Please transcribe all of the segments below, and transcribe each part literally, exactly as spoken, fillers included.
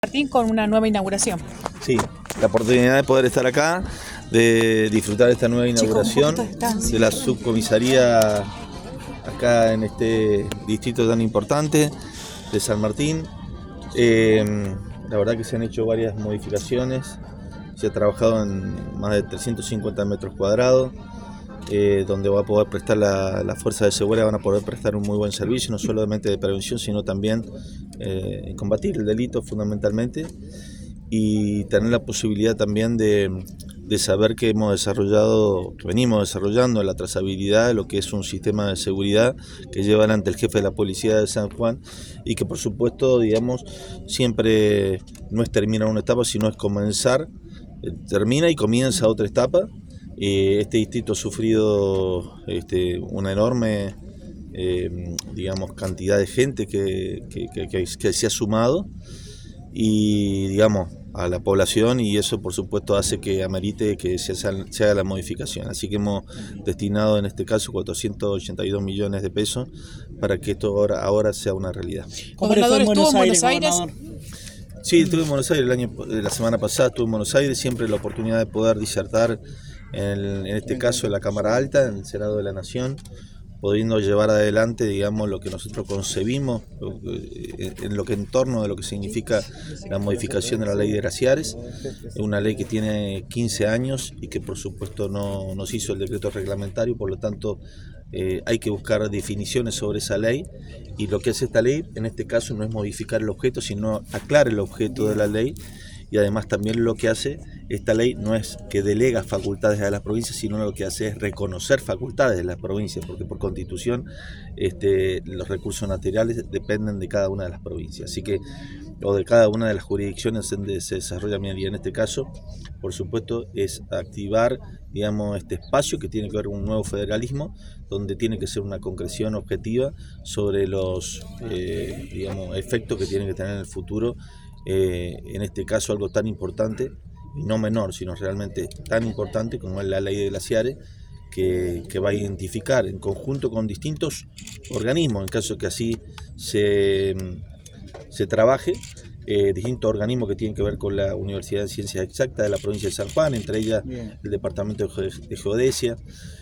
Martín, con una nueva inauguración. Sí, la oportunidad de poder estar acá, de disfrutar de esta nueva inauguración de la subcomisaría acá en este distrito tan importante de San Martín. Eh, la verdad que se han hecho varias modificaciones, se ha trabajado en más de trescientos cincuenta metros cuadrados, eh, donde va a poder prestar la, la fuerza de seguridad, van a poder prestar un muy buen servicio, no solamente de prevención, sino también eh, combatir el delito fundamentalmente, y tener la posibilidad también de, de saber que hemos desarrollado, que venimos desarrollando la trazabilidad de lo que es un sistema de seguridad que lleva adelante el jefe de la policía de San Juan, y que por supuesto, digamos, siempre no es terminar una etapa, sino es comenzar, termina y comienza otra etapa. Este distrito ha sufrido este, una enorme eh, digamos, cantidad de gente que, que, que, que, que se ha sumado y digamos a la población, y eso por supuesto hace que amerite que se, se haga la modificación. Así que hemos destinado en este caso cuatrocientos ochenta y dos millones de pesos para que esto ahora, ahora sea una realidad. ¿Gobernador estuvo en Buenos Aires? Sí, estuve en Buenos Aires el año, la semana pasada estuve en Buenos Aires, siempre la oportunidad de poder disertar en, en este caso en la Cámara Alta, en el Senado de la Nación, pudiendo llevar adelante, digamos, lo que nosotros concebimos, en lo que en torno de lo que significa la modificación de la ley de glaciares, una ley que tiene quince años y que por supuesto no nos hizo el decreto reglamentario, por lo tanto eh, hay que buscar definiciones sobre esa ley, y lo que hace esta ley en este caso no es modificar el objeto, sino aclarar el objeto de la ley. Y además también lo que hace esta ley no es que delega facultades a las provincias, sino lo que hace es reconocer facultades de las provincias, porque por constitución este, los recursos naturales dependen de cada una de las provincias, así que, o de cada una de las jurisdicciones donde se desarrolla minería. En este caso, por supuesto, es activar, digamos, este espacio que tiene que ver con un nuevo federalismo, donde tiene que ser una concreción objetiva sobre los eh, digamos, efectos que tienen que tener en el futuro. Eh, en este caso algo tan importante, y no menor, sino realmente tan importante como es la ley de glaciares, que, que va a identificar en conjunto con distintos organismos, en caso que así se, se trabaje, eh, distintos organismos que tienen que ver con la Universidad de Ciencias Exactas de la provincia de San Juan, entre ellas el Departamento de Geodesia.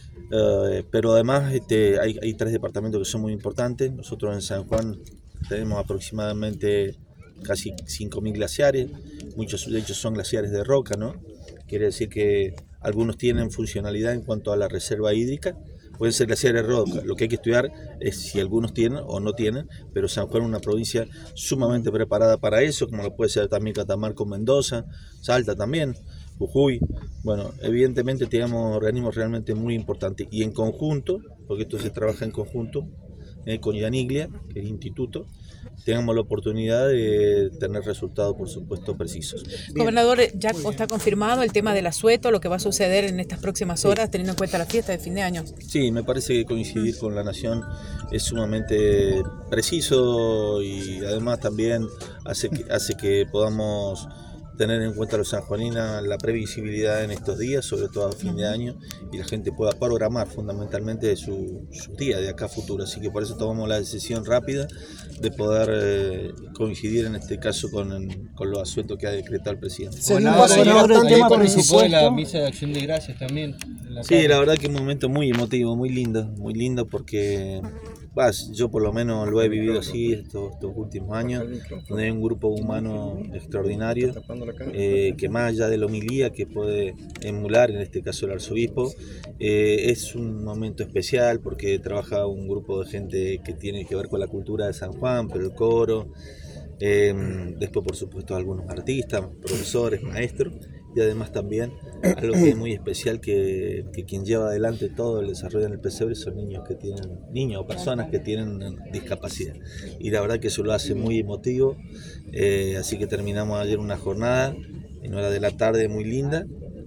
Uh, pero además este, hay, hay tres departamentos que son muy importantes. Nosotros en San Juan tenemos aproximadamente casi cinco mil glaciares, muchos de ellos son glaciares de roca, ¿no? Quiere decir que algunos tienen funcionalidad en cuanto a la reserva hídrica, pueden ser glaciares de roca. Lo que hay que estudiar es si algunos tienen o no tienen, pero San Juan es una provincia sumamente preparada para eso, como lo puede ser también Catamarca, Mendoza, Salta también, Jujuy. Bueno, evidentemente tenemos organismos realmente muy importantes, y en conjunto, porque esto se trabaja en conjunto, eh, con IANIGLIA, que es el instituto, tengamos la oportunidad de tener resultados, por supuesto, precisos. Gobernador, ya está confirmado el tema del asueto, lo que va a suceder en estas próximas horas, sí, teniendo en cuenta la fiesta de fin de año. Sí, me parece que coincidir con la Nación es sumamente preciso, y además también hace que, hace que podamos tener en cuenta a los sanjuaninos la previsibilidad en estos días, sobre todo a fin de año, y la gente pueda programar fundamentalmente su, su día de acá a futuro. Así que por eso tomamos la decisión rápida de poder eh, coincidir en este caso con, con los asuetos que ha decretado el presidente. Bueno, ahora el tema participó de la misa de acción de gracias también. La sí, la verdad que es un momento muy emotivo, muy lindo, muy lindo porque pues, yo por lo menos lo he vivido así estos, estos últimos años, donde hay un grupo humano extraordinario, eh, que más allá de la homilía que puede emular, en este caso el arzobispo, eh, es un momento especial porque trabaja un grupo de gente que tiene que ver con la cultura de San Juan, pero el coro, eh, después por supuesto algunos artistas, profesores, maestros, y además también algo que es muy especial, que, que quien lleva adelante todo el desarrollo en el pesebre son niños que tienen niños o personas que tienen discapacidad, y la verdad que eso lo hace muy emotivo. Eh, así que terminamos ayer una jornada en hora de la tarde muy linda,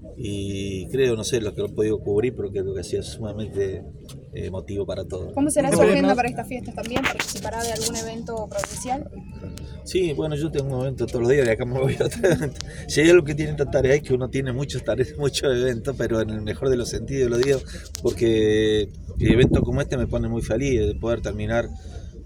y creo, no sé, lo que no he podido cubrir, pero creo que ha sido sumamente eh, emotivo para todos. ¿Cómo será su agenda para estas fiestas también? ¿Participará de algún evento provincial? Sí, bueno, yo tengo un evento todos los días, de acá me voy a otro evento. Si hay algo que tiene esta tarea es que uno tiene muchos tareas, muchos eventos, pero en el mejor de los sentidos lo digo, porque eventos como este me pone muy feliz de poder terminar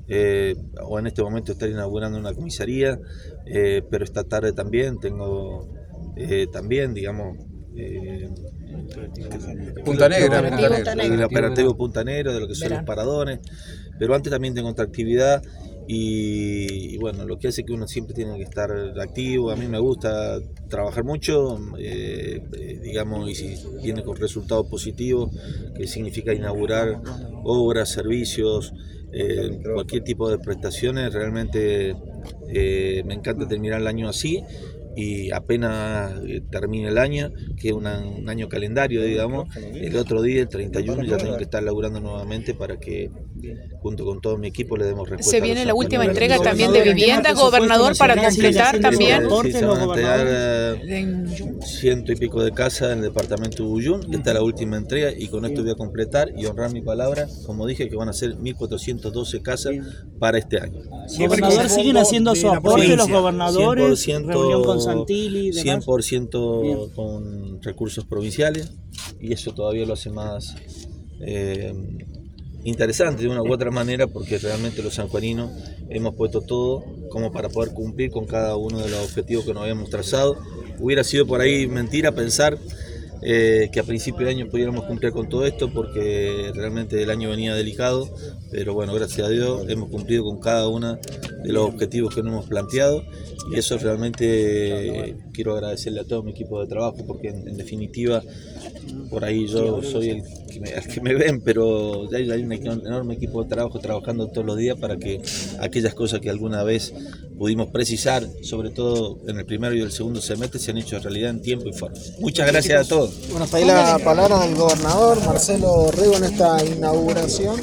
eh, o en este momento estar inaugurando una comisaría, eh, pero esta tarde también tengo eh, también, digamos, eh, Punta Negra, el, Punta Punta Negra. el operativo Punta Negra, de lo que son Verán. los paradones, pero antes también tengo otra actividad y, y bueno, lo que hace que uno siempre tiene que estar activo. A mí me gusta trabajar mucho, eh, eh, digamos, y si viene con resultados positivos, que significa inaugurar obras, servicios, eh, cualquier tipo de prestaciones, realmente eh, me encanta terminar el año así. Y apenas termine el año, que es una, un año calendario, digamos, el otro día, el treinta y uno, ya tengo que estar laburando nuevamente para que, junto con todo mi equipo, le demos respuesta. Se viene la última entrega también de vivienda, gobernador, para completar también. Sí, se van a entregar ciento y pico de casas en el departamento de Uyún. Esta es la última entrega y con esto voy a completar y honrar mi palabra, como dije, que van a ser mil cuatrocientas doce casas para este año. Gobernador, ¿siguen haciendo su aporte los gobernadores? cien por ciento, reunión con Santilli, cien por ciento con recursos provinciales, y eso todavía lo hace más eh, interesante de una u otra manera, porque realmente los sanjuaninos hemos puesto todo como para poder cumplir con cada uno de los objetivos que nos habíamos trazado. Hubiera sido por ahí mentira pensar Eh, que a principio de año pudiéramos cumplir con todo esto, porque realmente el año venía delicado, pero bueno, gracias a Dios hemos cumplido con cada uno de los objetivos que nos hemos planteado, y eso realmente eh, quiero agradecerle a todo mi equipo de trabajo, porque en, en definitiva por ahí yo soy el que me, el que me ven, pero hay, hay un enorme equipo de trabajo trabajando todos los días para que aquellas cosas que alguna vez pudimos precisar, sobre todo en el primero y el segundo semestre, se han hecho realidad en tiempo y forma. Muchas gracias a todos. Bueno, hasta ahí la palabra del gobernador Marcelo Rego en esta inauguración.